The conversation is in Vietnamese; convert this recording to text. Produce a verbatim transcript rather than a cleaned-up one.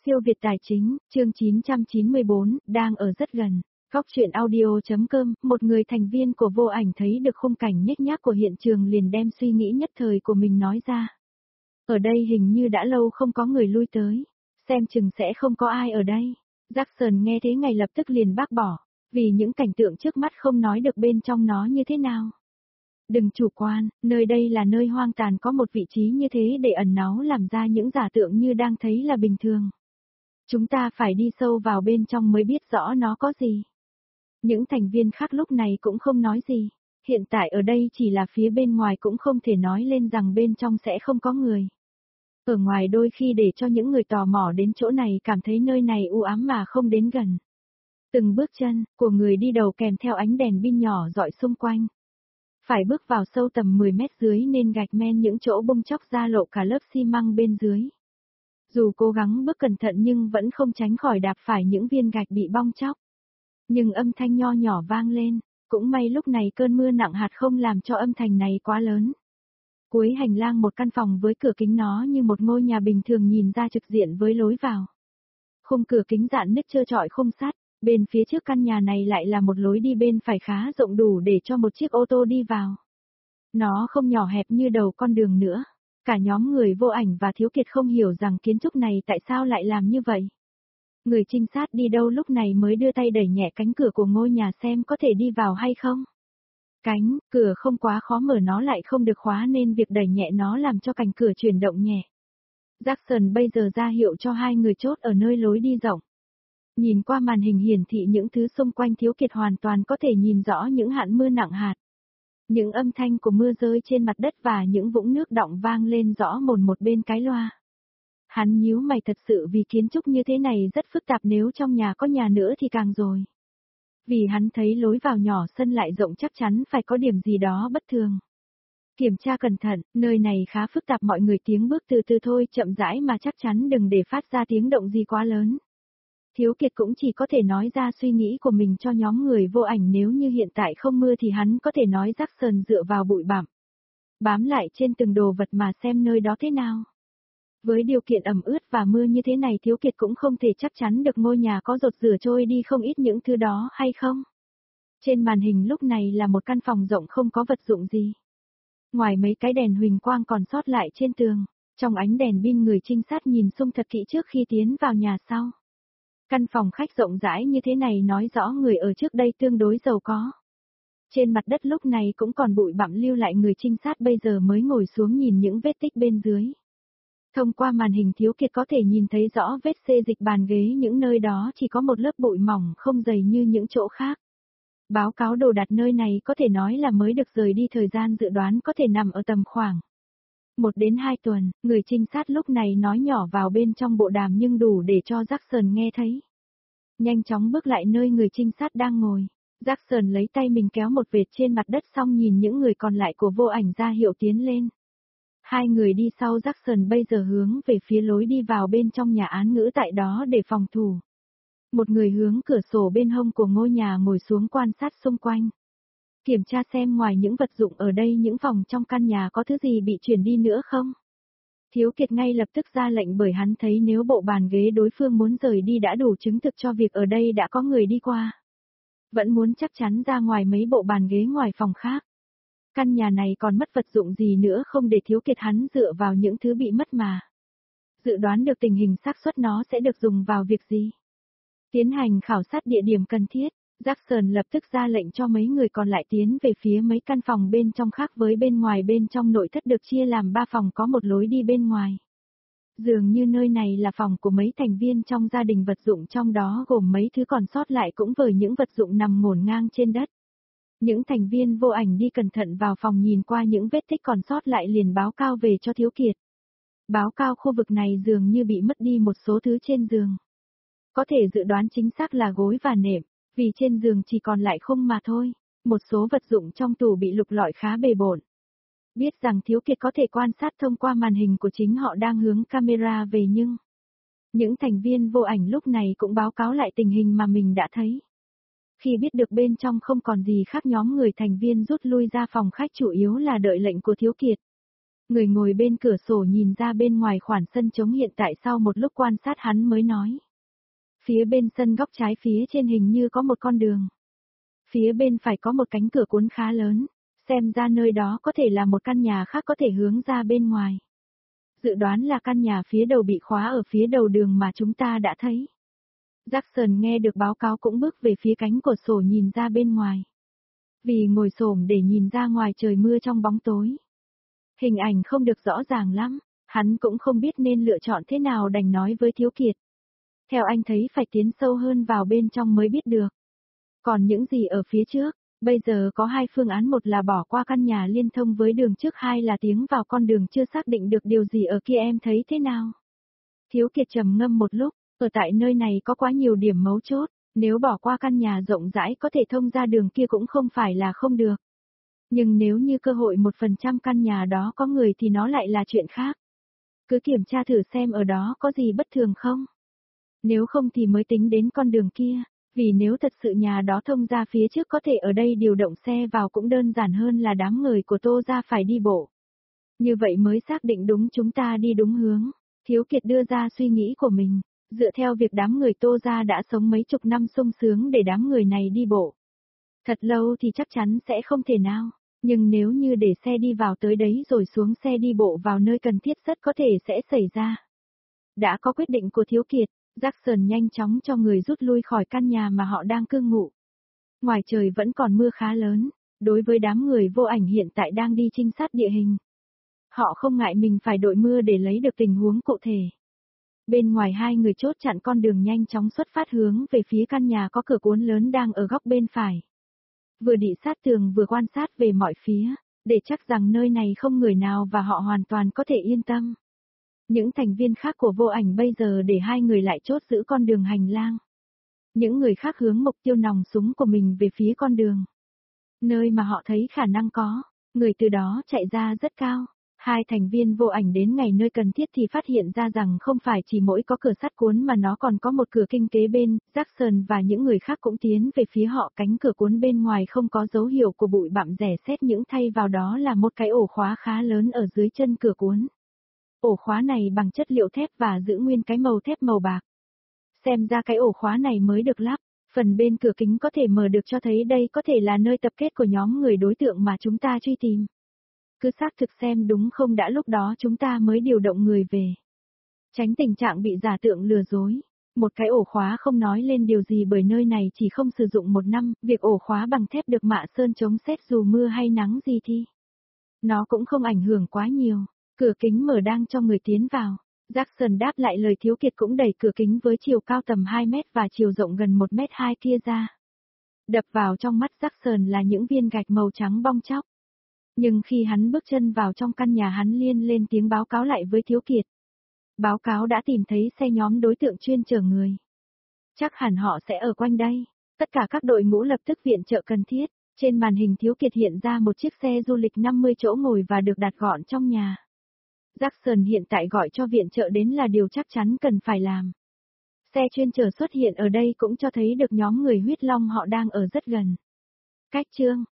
Siêu Việt Tài Chính, chương chín trăm chín mươi bốn, đang ở rất gần. Góc truyện audio.com, một người thành viên của Vô Ảnh thấy được khung cảnh nhếch nhác của hiện trường liền đem suy nghĩ nhất thời của mình nói ra. Ở đây hình như đã lâu không có người lui tới, xem chừng sẽ không có ai ở đây. Jackson nghe thế ngay lập tức liền bác bỏ, vì những cảnh tượng trước mắt không nói được bên trong nó như thế nào. Đừng chủ quan, nơi đây là nơi hoang tàn, có một vị trí như thế để ẩn náu làm ra những giả tượng như đang thấy là bình thường. Chúng ta phải đi sâu vào bên trong mới biết rõ nó có gì. Những thành viên khác lúc này cũng không nói gì, hiện tại ở đây chỉ là phía bên ngoài, cũng không thể nói lên rằng bên trong sẽ không có người. Ở ngoài đôi khi để cho những người tò mò đến chỗ này cảm thấy nơi này u ám mà không đến gần. Từng bước chân của người đi đầu kèm theo ánh đèn pin nhỏ rọi xung quanh. Phải bước vào sâu tầm mười mét dưới nên gạch men những chỗ bung chóc ra lộ cả lớp xi măng bên dưới. Dù cố gắng bước cẩn thận nhưng vẫn không tránh khỏi đạp phải những viên gạch bị bong chóc. Nhưng âm thanh nho nhỏ vang lên, cũng may lúc này cơn mưa nặng hạt không làm cho âm thanh này quá lớn. Cuối hành lang một căn phòng với cửa kính, nó như một ngôi nhà bình thường nhìn ra trực diện với lối vào. Khung cửa kính dạn nứt trơ trọi không sắt, bên phía trước căn nhà này lại là một lối đi bên phải khá rộng đủ để cho một chiếc ô tô đi vào. Nó không nhỏ hẹp như đầu con đường nữa. Cả nhóm người Vô Ảnh và Thiếu Kiệt không hiểu rằng kiến trúc này tại sao lại làm như vậy. Người trinh sát đi đâu lúc này mới đưa tay đẩy nhẹ cánh cửa của ngôi nhà xem có thể đi vào hay không. Cánh cửa không quá khó mở, nó lại không được khóa nên việc đẩy nhẹ nó làm cho cánh cửa chuyển động nhẹ. Jackson bây giờ ra hiệu cho hai người chốt ở nơi lối đi rộng. Nhìn qua màn hình hiển thị những thứ xung quanh, Thiếu Kiệt hoàn toàn có thể nhìn rõ những hạt mưa nặng hạt. Những âm thanh của mưa rơi trên mặt đất và những vũng nước đọng vang lên rõ mồn một bên cái loa. Hắn nhíu mày, thật sự vì kiến trúc như thế này rất phức tạp, nếu trong nhà có nhà nữa thì càng rồi. Vì hắn thấy lối vào nhỏ sân lại rộng, chắc chắn phải có điểm gì đó bất thường. Kiểm tra cẩn thận, nơi này khá phức tạp, mọi người tiếng bước từ từ thôi, chậm rãi mà chắc chắn đừng để phát ra tiếng động gì quá lớn. Thiếu Kiệt cũng chỉ có thể nói ra suy nghĩ của mình cho nhóm người Vô Ảnh, nếu như hiện tại không mưa thì hắn có thể nói Jackson dựa vào bụi bặm, bám lại trên từng đồ vật mà xem nơi đó thế nào. Với điều kiện ẩm ướt và mưa như thế này, Thiếu Kiệt cũng không thể chắc chắn được ngôi nhà có dột rửa trôi đi không ít những thứ đó hay không. Trên màn hình lúc này là một căn phòng rộng không có vật dụng gì. Ngoài mấy cái đèn huỳnh quang còn sót lại trên tường, trong ánh đèn pin người trinh sát nhìn xung thật kỹ trước khi tiến vào nhà sau. Căn phòng khách rộng rãi như thế này nói rõ người ở trước đây tương đối giàu có. Trên mặt đất lúc này cũng còn bụi bặm lưu lại, người trinh sát bây giờ mới ngồi xuống nhìn những vết tích bên dưới. Thông qua màn hình, Thiếu Kiệt có thể nhìn thấy rõ vết xê dịch bàn ghế, những nơi đó chỉ có một lớp bụi mỏng không dày như những chỗ khác. Báo cáo đồ đạc nơi này có thể nói là mới được rời đi, thời gian dự đoán có thể nằm ở tầm khoảng một đến hai tuần, người trinh sát lúc này nói nhỏ vào bên trong bộ đàm nhưng đủ để cho Jackson nghe thấy. Nhanh chóng bước lại nơi người trinh sát đang ngồi. Jackson lấy tay mình kéo một vệt trên mặt đất, xong nhìn những người còn lại của Vô Ảnh ra hiệu tiến lên. Hai người đi sau Jackson bây giờ hướng về phía lối đi vào bên trong nhà án ngữ tại đó để phòng thủ. Một người hướng cửa sổ bên hông của ngôi nhà ngồi xuống quan sát xung quanh. Kiểm tra xem ngoài những vật dụng ở đây, những phòng trong căn nhà có thứ gì bị chuyển đi nữa không. Thiếu Kiệt ngay lập tức ra lệnh, bởi hắn thấy nếu bộ bàn ghế đối phương muốn rời đi đã đủ chứng thực cho việc ở đây đã có người đi qua. Vẫn muốn chắc chắn ra ngoài mấy bộ bàn ghế ngoài phòng khác. Căn nhà này còn mất vật dụng gì nữa không để Thiếu Kiệt hắn dựa vào những thứ bị mất mà dự đoán được tình hình xác suất nó sẽ được dùng vào việc gì. Tiến hành khảo sát địa điểm cần thiết, Jackson lập tức ra lệnh cho mấy người còn lại tiến về phía mấy căn phòng bên trong khác với bên ngoài. Bên trong nội thất được chia làm ba phòng, có một lối đi bên ngoài. Dường như nơi này là phòng của mấy thành viên trong gia đình, vật dụng trong đó gồm mấy thứ còn sót lại cũng với những vật dụng nằm ngổn ngang trên đất. Những thành viên Vô Ảnh đi cẩn thận vào phòng, nhìn qua những vết tích còn sót lại liền báo cáo về cho Thiếu Kiệt. Báo cáo khu vực này dường như bị mất đi một số thứ trên giường. Có thể dự đoán chính xác là gối và nệm, vì trên giường chỉ còn lại khung mà thôi. Một số vật dụng trong tủ bị lục lọi khá bề bộn. Biết rằng Thiếu Kiệt có thể quan sát thông qua màn hình của chính họ đang hướng camera về, nhưng những thành viên Vô Ảnh lúc này cũng báo cáo lại tình hình mà mình đã thấy. Khi biết được bên trong không còn gì khác, nhóm người thành viên rút lui ra phòng khách, chủ yếu là đợi lệnh của Thiếu Kiệt. Người ngồi bên cửa sổ nhìn ra bên ngoài khoản sân trống hiện tại sau một lúc quan sát hắn mới nói. Phía bên sân góc trái phía trên hình như có một con đường. Phía bên phải có một cánh cửa cuốn khá lớn, xem ra nơi đó có thể là một căn nhà khác có thể hướng ra bên ngoài. Dự đoán là căn nhà phía đầu bị khóa ở phía đầu đường mà chúng ta đã thấy. Jackson nghe được báo cáo cũng bước về phía cánh cửa sổ nhìn ra bên ngoài. Vì ngồi xổm để nhìn ra ngoài trời mưa trong bóng tối. Hình ảnh không được rõ ràng lắm, hắn cũng không biết nên lựa chọn thế nào đành nói với Thiếu Kiệt. Theo anh thấy phải tiến sâu hơn vào bên trong mới biết được. Còn những gì ở phía trước, bây giờ có hai phương án, một là bỏ qua căn nhà liên thông với đường trước, hai là tiến vào con đường chưa xác định được điều gì ở kia, em thấy thế nào? Thiếu Kiệt trầm ngâm một lúc, ở tại nơi này có quá nhiều điểm mấu chốt, nếu bỏ qua căn nhà rộng rãi có thể thông ra đường kia cũng không phải là không được. Nhưng nếu như cơ hội một phần trăm căn nhà đó có người thì nó lại là chuyện khác. Cứ kiểm tra thử xem ở đó có gì bất thường không. Nếu không thì mới tính đến con đường kia, vì nếu thật sự nhà đó thông ra phía trước có thể ở đây điều động xe vào cũng đơn giản hơn là đám người của Tô gia phải đi bộ. Như vậy mới xác định đúng chúng ta đi đúng hướng. Thiếu Kiệt đưa ra suy nghĩ của mình, dựa theo việc đám người Tô gia đã sống mấy chục năm sung sướng để đám người này đi bộ. Thật lâu thì chắc chắn sẽ không thể nào, nhưng nếu như để xe đi vào tới đấy rồi xuống xe đi bộ vào nơi cần thiết rất có thể sẽ xảy ra. Đã có quyết định của Thiếu Kiệt, Jackson nhanh chóng cho người rút lui khỏi căn nhà mà họ đang cư ngụ. Ngoài trời vẫn còn mưa khá lớn, đối với đám người Vô Ảnh hiện tại đang đi trinh sát địa hình. Họ không ngại mình phải đội mưa để lấy được tình huống cụ thể. Bên ngoài hai người chốt chặn con đường nhanh chóng xuất phát hướng về phía căn nhà có cửa cuốn lớn đang ở góc bên phải. Vừa đi sát tường vừa quan sát về mọi phía, để chắc rằng nơi này không người nào và họ hoàn toàn có thể yên tâm. Những thành viên khác của Vô Ảnh bây giờ để hai người lại chốt giữ con đường hành lang. Những người khác hướng mục tiêu nòng súng của mình về phía con đường. Nơi mà họ thấy khả năng có, người từ đó chạy ra rất cao. Hai thành viên Vô Ảnh đến ngày nơi cần thiết thì phát hiện ra rằng không phải chỉ mỗi có cửa sắt cuốn mà nó còn có một cửa kinh kế bên. Jackson và những người khác cũng tiến về phía họ, cánh cửa cuốn bên ngoài không có dấu hiệu của bụi bặm rẻ sét, những thay vào đó là một cái ổ khóa khá lớn ở dưới chân cửa cuốn. Ổ khóa này bằng chất liệu thép và giữ nguyên cái màu thép màu bạc. Xem ra cái ổ khóa này mới được lắp, phần bên cửa kính có thể mở được cho thấy đây có thể là nơi tập kết của nhóm người đối tượng mà chúng ta truy tìm. Cứ xác thực xem đúng không đã lúc đó chúng ta mới điều động người về. Tránh tình trạng bị giả tượng lừa dối. Một cái ổ khóa không nói lên điều gì bởi nơi này chỉ không sử dụng một năm, việc ổ khóa bằng thép được mạ sơn chống sét dù mưa hay nắng gì thì nó cũng không ảnh hưởng quá nhiều. Cửa kính mở đang cho người tiến vào. Jackson đáp lại lời Thiếu Kiệt cũng đẩy cửa kính với chiều cao tầm hai mét và chiều rộng gần một mét hai kia ra. Đập vào trong mắt Jackson là những viên gạch màu trắng bong tróc. Nhưng khi hắn bước chân vào trong căn nhà hắn liên lên tiếng báo cáo lại với Thiếu Kiệt. Báo cáo đã tìm thấy xe nhóm đối tượng chuyên chở người. Chắc hẳn họ sẽ ở quanh đây. Tất cả các đội ngũ lập tức viện trợ cần thiết. Trên màn hình Thiếu Kiệt hiện ra một chiếc xe du lịch năm mươi chỗ ngồi và được đặt gọn trong nhà. Jackson hiện tại gọi cho viện trợ đến là điều chắc chắn cần phải làm. Xe chuyên chở xuất hiện ở đây cũng cho thấy được nhóm người huyết long họ đang ở rất gần. Cách chương